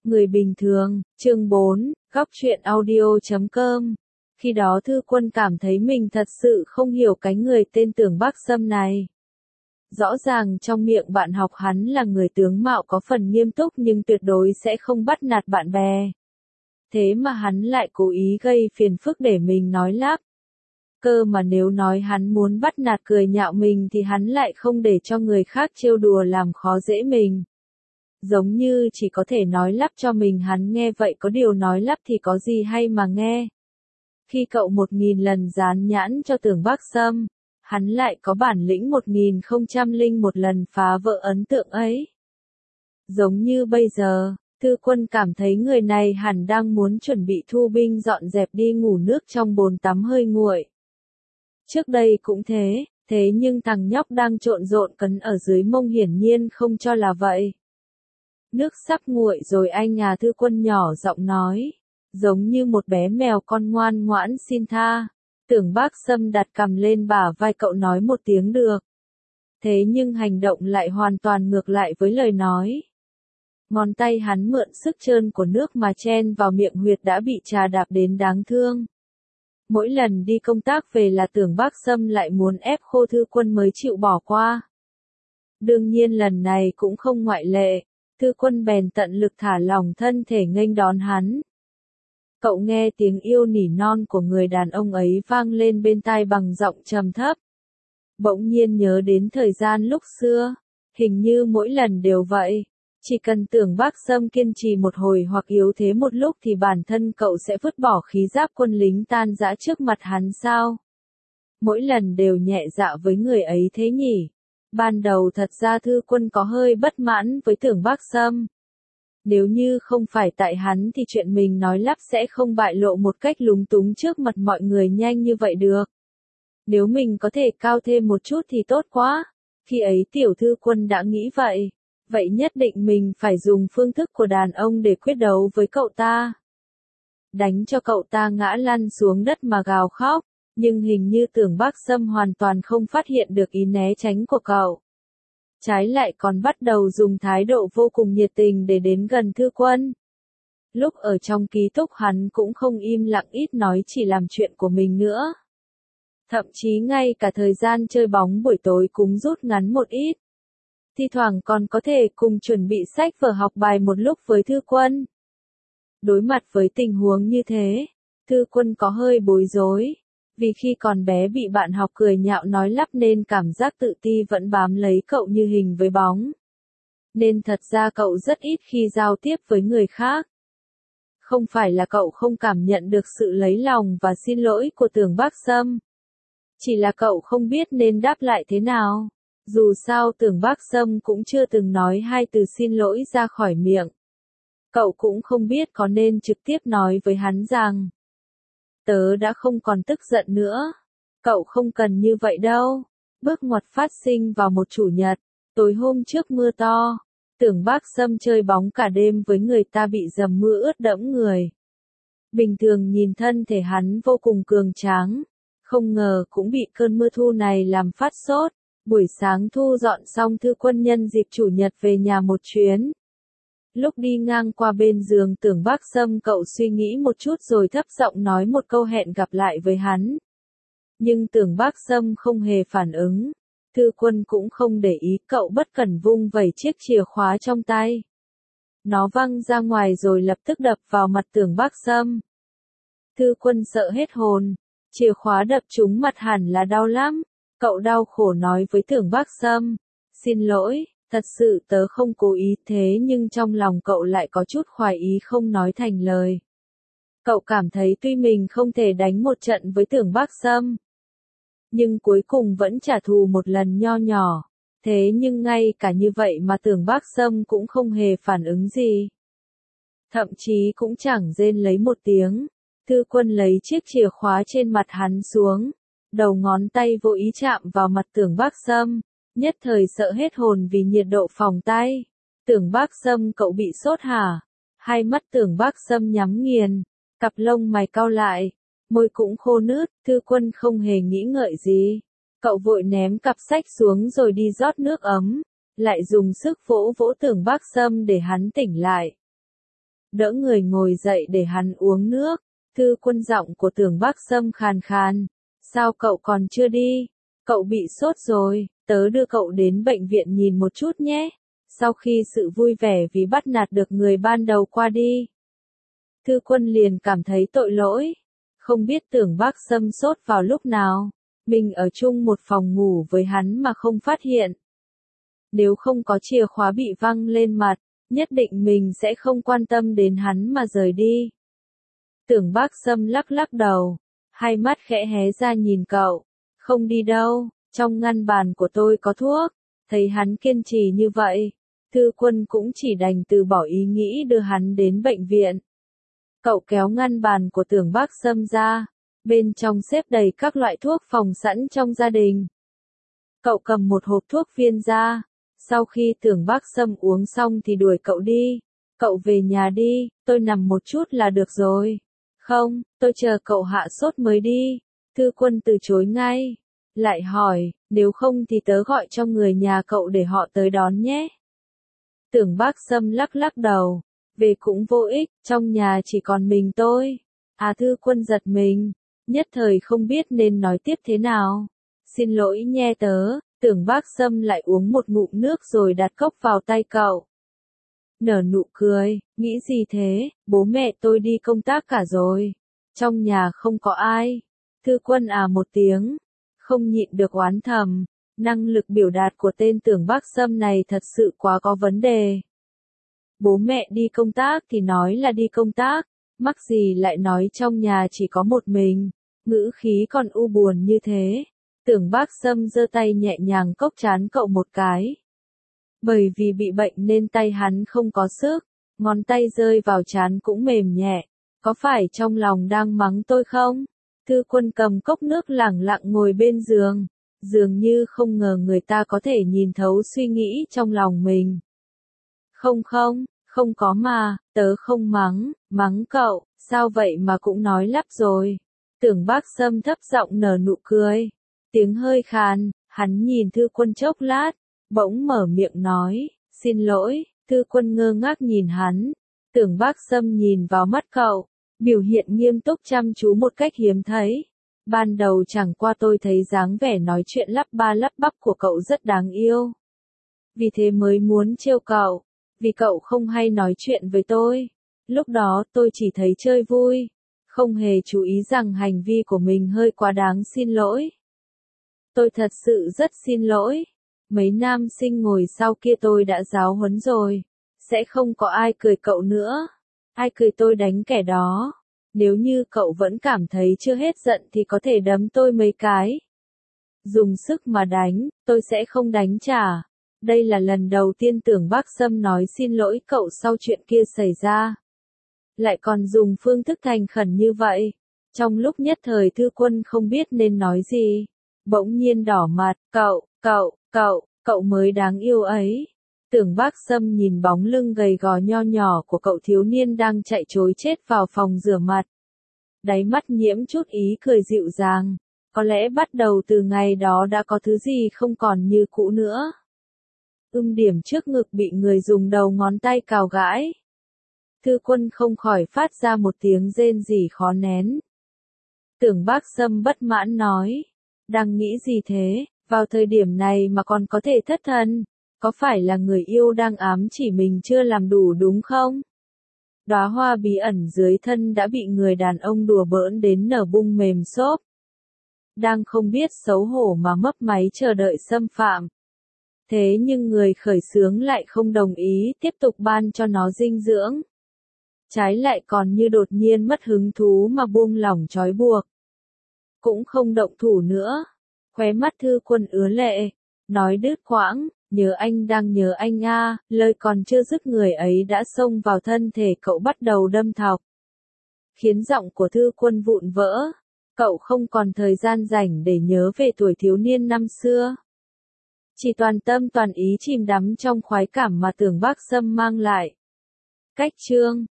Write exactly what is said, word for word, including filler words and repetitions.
Người bình thường, chương bốn, góc truyện audio.com. Khi đó Thư Quân cảm thấy mình thật sự không hiểu cái người tên Tưởng Bắc Sâm này. Rõ ràng trong miệng bạn học hắn là người tướng mạo có phần nghiêm túc nhưng tuyệt đối sẽ không bắt nạt bạn bè. Thế mà hắn lại cố ý gây phiền phức để mình nói lắp. Cơ mà nếu nói hắn muốn bắt nạt cười nhạo mình thì hắn lại không để cho người khác trêu đùa làm khó dễ mình. Giống như chỉ có thể nói lắp cho mình, hắn nghe vậy có điều nói lắp thì có gì hay mà nghe. Khi cậu một nghìn lần dán nhãn cho Tưởng Bắc Sâm, hắn lại có bản lĩnh một nghìn không trăm lẻ một lần phá vỡ ấn tượng ấy. Giống như bây giờ, Thư Quân cảm thấy người này hẳn đang muốn chuẩn bị thu binh dọn dẹp đi ngủ nước trong bồn tắm hơi nguội. Trước đây cũng thế, thế nhưng thằng nhóc đang trộn rộn cấn ở dưới mông hiển nhiên không cho là vậy. Nước sắp nguội rồi anh à, Thư Quân nhỏ giọng nói, giống như một bé mèo con ngoan ngoãn xin tha. Tưởng Bắc Sâm đặt cằm lên bả vai cậu nói một tiếng được. Thế nhưng hành động lại hoàn toàn ngược lại với lời nói. Ngón tay hắn mượn sức trơn của nước mà chen vào miệng huyệt đã bị trà đạp đến đáng thương. Mỗi lần đi công tác về là Tưởng Bắc Sâm lại muốn ép khô Thư Quân mới chịu bỏ qua. Đương nhiên lần này cũng không ngoại lệ. Thư Quân bèn tận lực thả lỏng thân thể nghênh đón hắn. Cậu nghe tiếng yêu nỉ non của người đàn ông ấy vang lên bên tai bằng giọng trầm thấp. Bỗng nhiên nhớ đến thời gian lúc xưa, hình như mỗi lần đều vậy. Chỉ cần Tưởng Bắc Sâm kiên trì một hồi hoặc yếu thế một lúc thì bản thân cậu sẽ vứt bỏ khí giáp quân lính tan rã trước mặt hắn sao? Mỗi lần đều nhẹ dạ với người ấy thế nhỉ? Ban đầu thật ra Thư Quân có hơi bất mãn với Tưởng Bắc Sâm. Nếu như không phải tại hắn thì chuyện mình nói lắp sẽ không bại lộ một cách lúng túng trước mặt mọi người nhanh như vậy được. Nếu mình có thể cao thêm một chút thì tốt quá. Khi ấy Tiểu Thư Quân đã nghĩ vậy. Vậy nhất định mình phải dùng phương thức của đàn ông để quyết đấu với cậu ta. Đánh cho cậu ta ngã lăn xuống đất mà gào khóc. Nhưng hình như Tưởng Bắc Sâm hoàn toàn không phát hiện được ý né tránh của cậu. Trái lại còn bắt đầu dùng thái độ vô cùng nhiệt tình để đến gần Thư Quân. Lúc ở trong ký túc hắn cũng không im lặng ít nói, chỉ làm chuyện của mình nữa. Thậm chí ngay cả thời gian chơi bóng buổi tối cũng rút ngắn một ít. Thi thoảng còn có thể cùng chuẩn bị sách vở học bài một lúc với Thư Quân. Đối mặt với tình huống như thế, Thư Quân có hơi bối rối. Vì khi còn bé bị bạn học cười nhạo nói lắp nên cảm giác tự ti vẫn bám lấy cậu như hình với bóng. Nên thật ra cậu rất ít khi giao tiếp với người khác. Không phải là cậu không cảm nhận được sự lấy lòng và xin lỗi của Tưởng Bắc Sâm. Chỉ là cậu không biết nên đáp lại thế nào. Dù sao Tưởng Bắc Sâm cũng chưa từng nói hai từ xin lỗi ra khỏi miệng. Cậu cũng không biết có nên trực tiếp nói với hắn rằng tớ đã không còn tức giận nữa. Cậu không cần như vậy đâu. Bước ngoặt phát sinh vào một chủ nhật, tối hôm trước mưa to. Tưởng Bắc Sâm chơi bóng cả đêm với người ta bị dầm mưa ướt đẫm người. Bình thường nhìn thân thể hắn vô cùng cường tráng. Không ngờ cũng bị cơn mưa thu này làm phát sốt. Buổi sáng thu dọn xong Thư Quân nhân dịp chủ nhật về nhà một chuyến. Lúc đi ngang qua bên giường Tưởng Bắc Sâm cậu suy nghĩ một chút rồi thấp giọng nói một câu hẹn gặp lại với hắn. Nhưng Tưởng Bắc Sâm không hề phản ứng. Thư Quân cũng không để ý, cậu bất cẩn vung vẩy chiếc chìa khóa trong tay. Nó văng ra ngoài rồi lập tức đập vào mặt Tưởng Bắc Sâm. Thư Quân sợ hết hồn. Chìa khóa đập trúng mặt hẳn là đau lắm. Cậu đau khổ nói với Tưởng Bắc Sâm. Xin lỗi. Thật sự tớ không cố ý, thế nhưng trong lòng cậu lại có chút khoái ý không nói thành lời. Cậu cảm thấy tuy mình không thể đánh một trận với Tưởng Bắc Sâm, nhưng cuối cùng vẫn trả thù một lần nho nhỏ. Thế nhưng ngay cả như vậy mà Tưởng Bắc Sâm cũng không hề phản ứng gì. Thậm chí cũng chẳng rên lấy một tiếng. Thư Quân lấy chiếc chìa khóa trên mặt hắn xuống. Đầu ngón tay vô ý chạm vào mặt Tưởng Bắc Sâm. Nhất thời sợ hết hồn vì nhiệt độ phòng tay. Tưởng Bắc Sâm cậu bị sốt hả? Hai mắt Tưởng Bắc Sâm nhắm nghiền. Cặp lông mày cau lại. Môi cũng khô nứt. Thư Quân không hề nghĩ ngợi gì. Cậu vội ném cặp sách xuống rồi đi rót nước ấm. Lại dùng sức vỗ vỗ Tưởng Bắc Sâm để hắn tỉnh lại. đỡ người ngồi dậy để hắn uống nước. Thư Quân giọng của Tưởng Bác Sâm khàn khàn. Sao cậu còn chưa đi? Cậu bị sốt rồi, tớ đưa cậu đến bệnh viện nhìn một chút nhé. Sau khi sự vui vẻ vì bắt nạt được người ban đầu qua đi, Thư Quân liền cảm thấy tội lỗi. Không biết Tưởng Bác Sâm sốt vào lúc nào. Mình ở chung một phòng ngủ với hắn mà không phát hiện. Nếu không có chìa khóa bị văng lên mặt, nhất định mình sẽ không quan tâm đến hắn mà rời đi. Tưởng Bác Sâm lắc lắc đầu, hai mắt khẽ hé ra nhìn cậu. Không đi đâu, trong ngăn bàn của tôi có thuốc. Thấy hắn kiên trì như vậy, Thư Quân cũng chỉ đành từ bỏ ý nghĩ đưa hắn đến bệnh viện. Cậu kéo ngăn bàn của Tưởng Bác Sâm ra, bên trong xếp đầy các loại thuốc phòng sẵn trong gia đình. Cậu cầm một hộp thuốc viên ra, sau khi Tưởng Bác Sâm uống xong thì đuổi cậu đi. Cậu về nhà đi, tôi nằm một chút là được rồi. Không, tôi chờ cậu hạ sốt mới đi. Thư Quân từ chối ngay. Lại hỏi, nếu không thì tớ gọi cho người nhà cậu để họ tới đón nhé. Tưởng Bác Sâm lắc lắc đầu. Về cũng vô ích, trong nhà chỉ còn mình tôi. À Thư Quân giật mình, nhất thời không biết nên nói tiếp thế nào. Xin lỗi nhe tớ. Tưởng Bác Sâm lại uống một ngụm nước rồi đặt cốc vào tay cậu. Nở nụ cười, nghĩ gì thế, bố mẹ tôi đi công tác cả rồi. Trong nhà không có ai. Thư Quân à một tiếng, không nhịn được oán thầm. Năng lực biểu đạt của tên Tưởng Bác Sâm này thật sự quá có vấn đề. Bố mẹ đi công tác thì nói là đi công tác, mắc gì lại nói trong nhà chỉ có một mình, ngữ khí còn u buồn như thế. Tưởng Bác Sâm giơ tay nhẹ nhàng cốc trán cậu một cái. Bởi vì bị bệnh nên tay hắn không có sức, ngón tay rơi vào trán cũng mềm nhẹ. Có phải trong lòng đang mắng tôi không? Thư Quân cầm cốc nước lẳng lặng ngồi bên giường, dường như không ngờ người ta có thể nhìn thấu suy nghĩ trong lòng mình. Không không, không có mà, tớ không mắng, mắng cậu, sao vậy mà cũng nói lắp rồi. Tưởng Bác Sâm thấp giọng nở nụ cười, tiếng hơi khàn, hắn nhìn Thư Quân chốc lát, bỗng mở miệng nói, xin lỗi. Thư Quân ngơ ngác nhìn hắn, Tưởng Bác Sâm nhìn vào mắt cậu, biểu hiện nghiêm túc chăm chú một cách hiếm thấy. Ban đầu chẳng qua tôi thấy dáng vẻ nói chuyện lắp ba lắp bắp của cậu rất đáng yêu. Vì thế mới muốn trêu cậu, vì cậu không hay nói chuyện với tôi. Lúc đó tôi chỉ thấy chơi vui, không hề chú ý rằng hành vi của mình hơi quá đáng, xin lỗi. Tôi thật sự rất xin lỗi. Mấy nam sinh ngồi sau kia tôi đã giáo huấn rồi. Sẽ không có ai cười cậu nữa. Ai cười tôi đánh kẻ đó. Nếu như cậu vẫn cảm thấy chưa hết giận thì có thể đấm tôi mấy cái. Dùng sức mà đánh, tôi sẽ không đánh trả. Đây là lần đầu tiên Tưởng Bác Sâm nói xin lỗi cậu sau chuyện kia xảy ra. Lại còn dùng phương thức thành khẩn như vậy. Trong lúc nhất thời Thư Quân không biết nên nói gì. Bỗng nhiên đỏ mặt, cậu, cậu, cậu, cậu mới đáng yêu ấy. Tưởng Bác Sâm nhìn bóng lưng gầy gò nho nhỏ của cậu thiếu niên đang chạy trối chết vào phòng rửa mặt. Đáy mắt nhiễm chút ý cười dịu dàng. Có lẽ bắt đầu từ ngày đó đã có thứ gì không còn như cũ nữa. Ưm điểm trước ngực bị người dùng đầu ngón tay cào gãi. Thư Quân không khỏi phát ra một tiếng rên rỉ khó nén. Tưởng Bác Sâm bất mãn nói. Đang nghĩ gì thế, vào thời điểm này mà còn có thể thất thần, có phải là người yêu đang ám chỉ mình chưa làm đủ đúng không? Đóa hoa bí ẩn dưới thân đã bị người đàn ông đùa bỡn đến nở bung mềm xốp. Đang không biết xấu hổ mà mấp máy chờ đợi xâm phạm. Thế nhưng người khởi xướng lại không đồng ý tiếp tục ban cho nó dinh dưỡng. Trái lại còn như đột nhiên mất hứng thú mà buông lỏng trói buộc. Cũng không động thủ nữa. Khóe mắt Thư Quân ứa lệ, nói đứt quãng, nhớ anh đang nhớ anh a, lời còn chưa dứt người ấy đã xông vào thân thể cậu bắt đầu đâm thọc. Khiến giọng của Thư Quân vụn vỡ, cậu không còn thời gian rảnh để nhớ về tuổi thiếu niên năm xưa. Chỉ toàn tâm toàn ý chìm đắm trong khoái cảm mà Tưởng Bác Sâm mang lại. Cách chương